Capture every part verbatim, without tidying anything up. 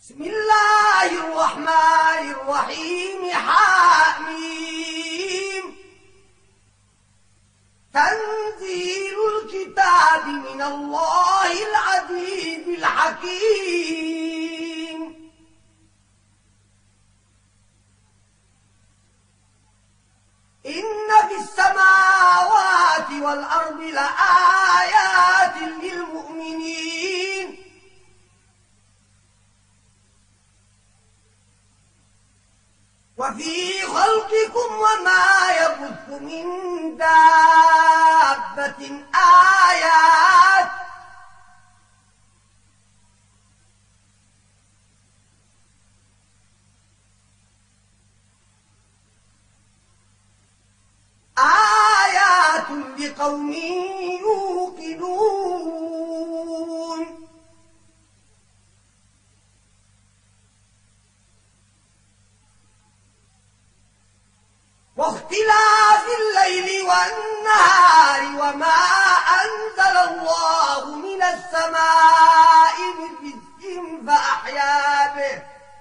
بسم الله الرحمن الرحيم. حاميم. تنزيل الكتاب من الله العزيز الحكيم. إن في السماوات والأرض لآيات للمؤمنين وفي خلقكم وما يبث من دابة آيات آيات لقوم يوقنون. واختلاف الليل والنهار وما أنزل الله من السماء من رزق فأحيا به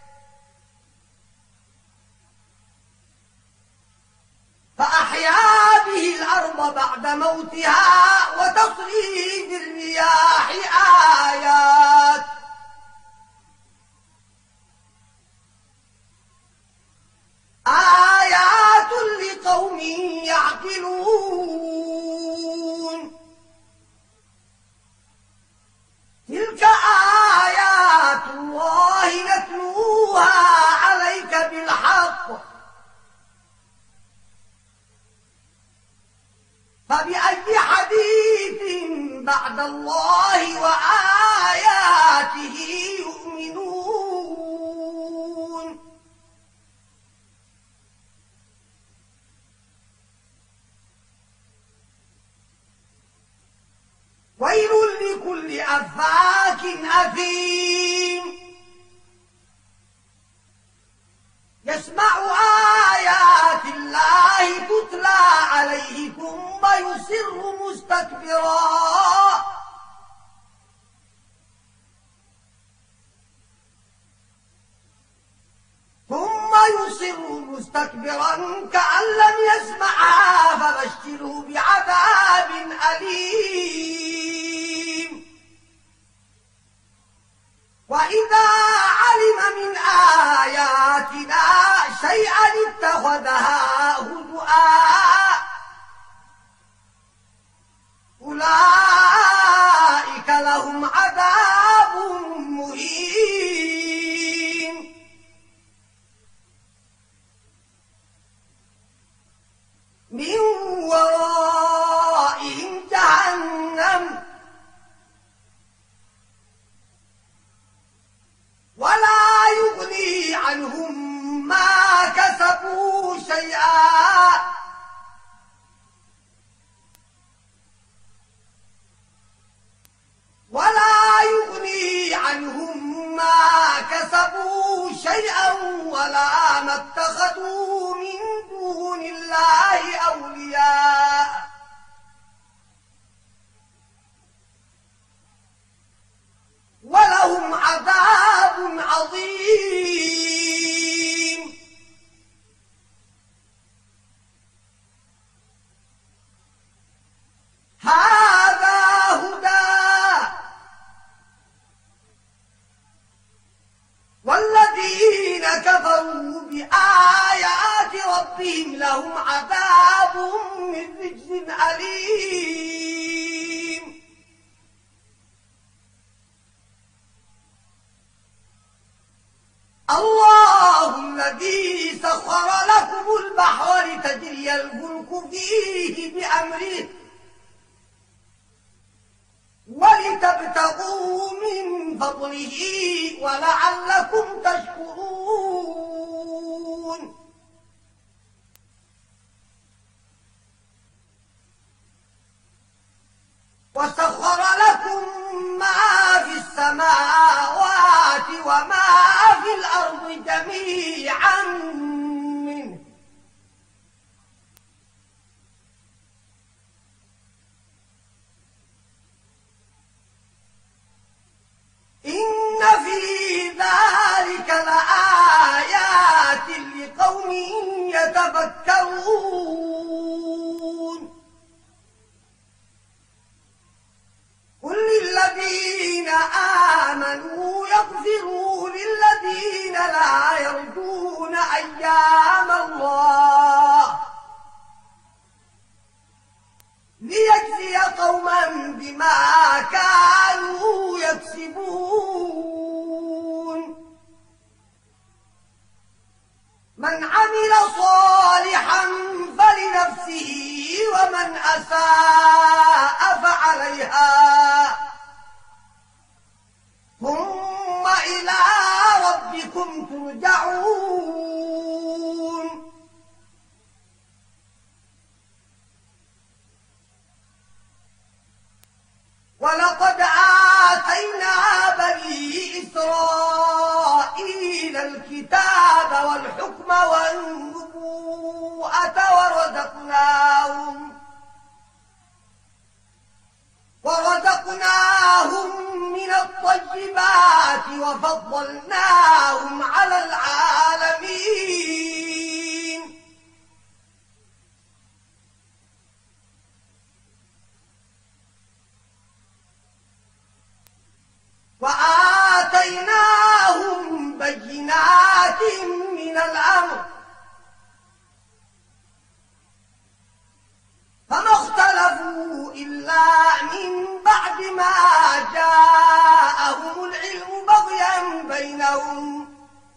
فأحيا به الأرض بعد موتها وتصريف الرياح آيات آيات لقوم يعقلون. تلك آيات الله نتلوها عليك بالحق فبأي حديث بعد الله وآياته يؤمنون. ويل لكل أفاك أثيم يسمع آيات الله تتلى عليه ثم يصر مستكبرا ثم يصر مستكبرا كأن لم يسمعها فبشره بعذاب أليم. وإذا علم من آياتنا شيئا اتخذها هزؤا أولئك لهم عذاب مهين. من ورائهم جهنم ولا يغني عنهم ما كسبوا شيئا ولا يغني عنهم ما كسبوا شيئا ولا ما اتخذوا من دون الله أولياء ولهم عذاب عظيم. هذا هدى والذين كفروا بآيات ربهم لهم عذاب من رجز أليم. الله الذي سخر لكم البحر لتجري الفلك فيه بأمره ولتبتغوا من فضله ولعلكم تشكرون. وسخر لكم ما في السماوات وما في الأرض جميعا منه إن في ذلك ليجزي قوما بما كانوا يكسبون من عمل صالحا فلنفسه ومن أساء فعليها ثم إلى ربكم ترجعون ولقد آتينا بني إسرائيل الكتاب والحكم والنبوءة ورزقناهم ورزقناهم من الطيبات وفضلناهم على العالمين وآتيناهم بينات من الأمر فما اختلفوا إلا من بعد ما جاءهم العلم بغيا بينهم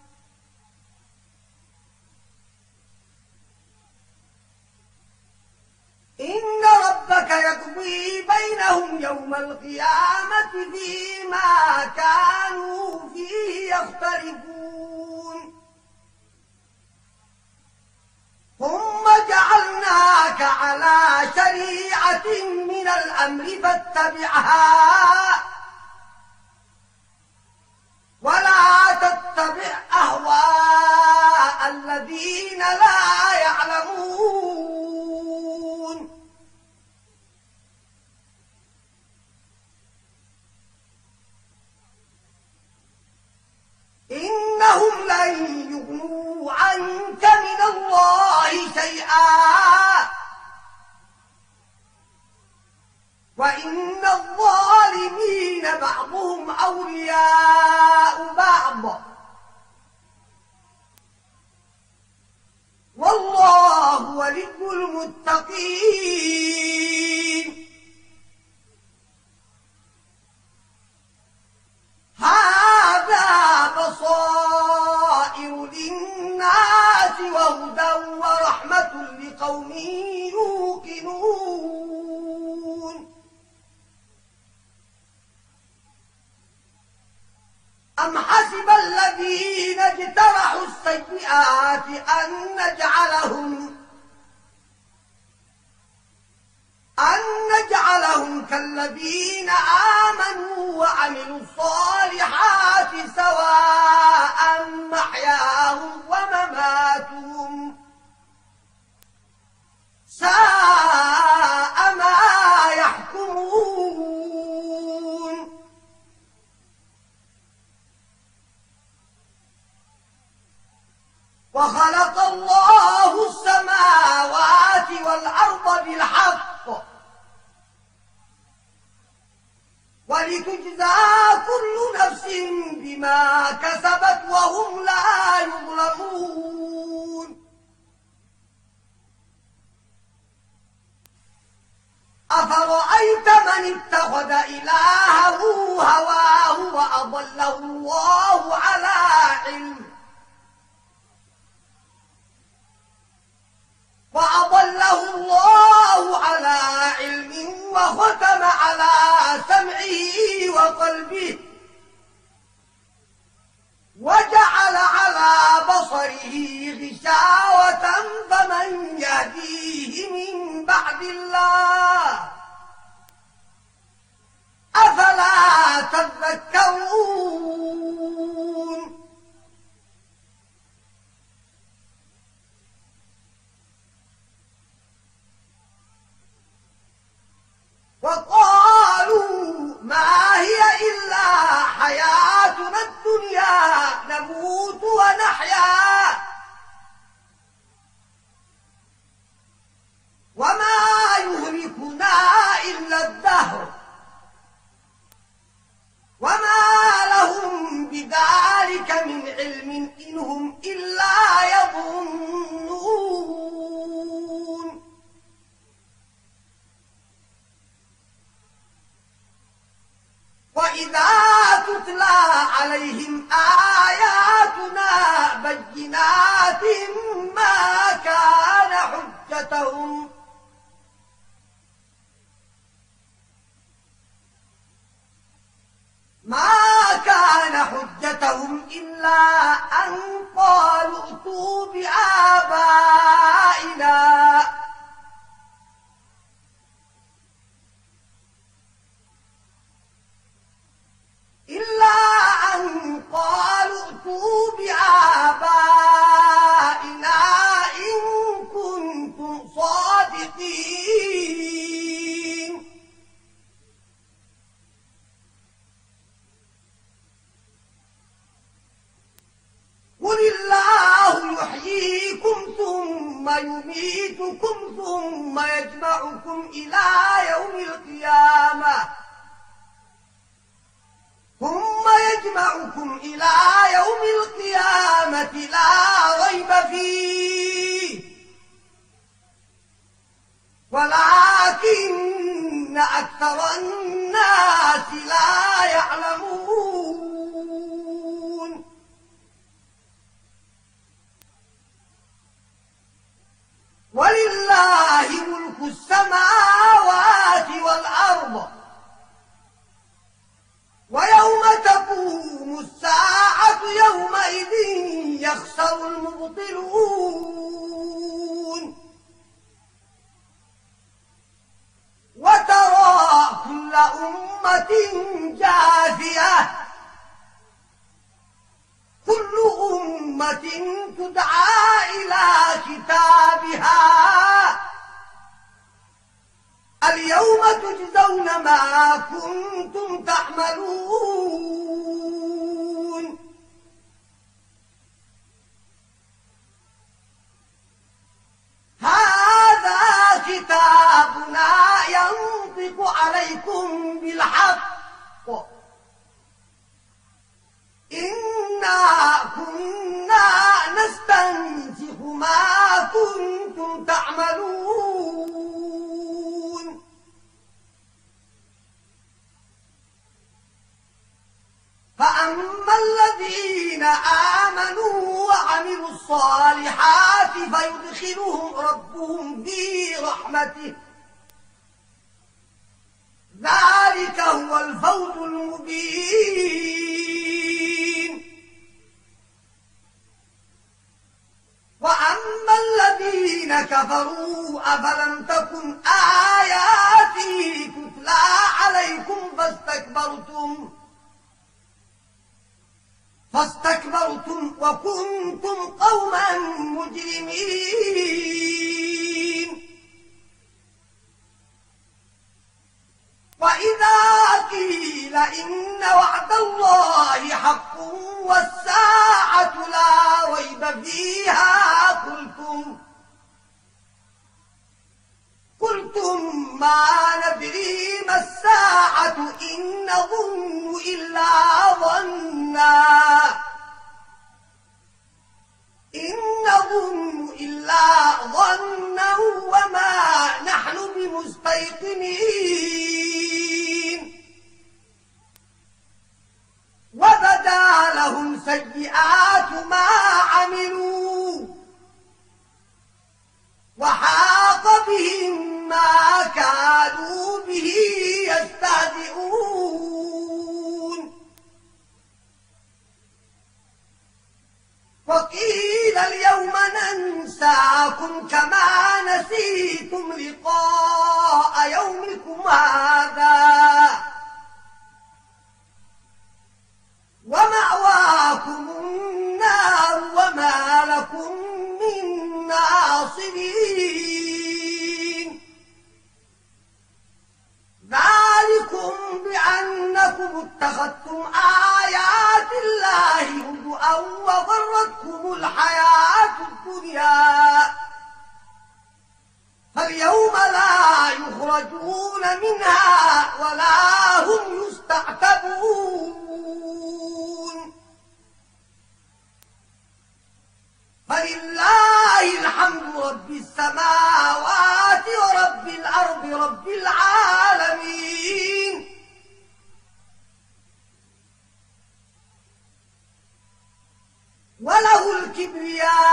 إن ربك يقضي بينهم يوم القيامة فيما كانوا فيه يختلفون ثم جعلناك على شريعة من الأمر فاتبعها ولا تتبع أهواء الذين لا يعلمون إنهم لن يغنوا عنك من الله شيئا وإن الظالمين بعضهم أولياء بعض والله ولي المتقين هذا بصائر للناس وهدى ورحمة لقوم يوقنون أم حسب الذين اجترحوا السيئات أن نجعلهم أن نجعلهم كالذين آمنوا وعملوا الصالحات سواء محياهم ومماتهم ساء ما يحكمون وخلق الله السماوات والأرض بالحق ولتجزى كل نفس بما كسبت وهم لا يظلمون أفرأيت من اتخذ إلهه هواه وأضله الله على علم وأضله الله على علم وختم على سمعه وقلبه وجعل على بصره غشاوة فمن يهديه من بعد الله أفلا تذكرون وقالوا ما هي إلا حياتنا الدنيا نموت ونحيا وما يهلكنا إلا الدهر وما عليهم آياتنا بينات ما كان حجتهم ما كان حجتهم إلا أن قالوا ائتوا بآبائنا إلا أن قالوا ائتوا بآبائنا إن كنتم صادقين قل الله يحييكم ثم يميتكم ثم يجمعكم إلى يوم القيامة ثم يجمعكم إلى يوم القيامة لا ريب فيه ولكن أكثر الناس لا يعلمون ولله ملك السماوات والأرض ويوم تقوم الساعة يومئذ يخسر المبطلون وترى كل أمة جاثية كل أمة تدعى إلى كتابها اليوم تجزون ما كنتم تعملون هذا كتابنا ينطق عليكم بالحق إنا كنا نستنسخ ما كنتم تعملون فأما الذين آمنوا وعملوا الصالحات فيدخلهم ربهم في رحمته ذلك هو الفوز المبين وأما الذين كفروا أفلم تكن آياتي تتلى عليكم فاستكبرتم فاستكبرتم وكنتم قوما مجرمين وإذا قيل إن وعد الله حق والساعة لا ريب فيها قلتم قلتم ما ندري ما الساعة إن نظن إلا ظنا إن نظن إلا ظنا وما نحن بمستيقنين وبدا لهم سيئات ما عملوا وحاق بهم ما كانوا به يستهزئون وقيل اليوم ننساكم كما نسيتم لقاء يومكم هذا ومأواكم النار وما لكم من ناصرين ذلكم بأنكم اتخذتم آيات الله هزؤا وغرتكم الحياة الدنيا فاليوم لا يخرجون منها ولا هم يستعتبون فلله الحمد رب السماوات ورب الأرض رب العالمين كبرياء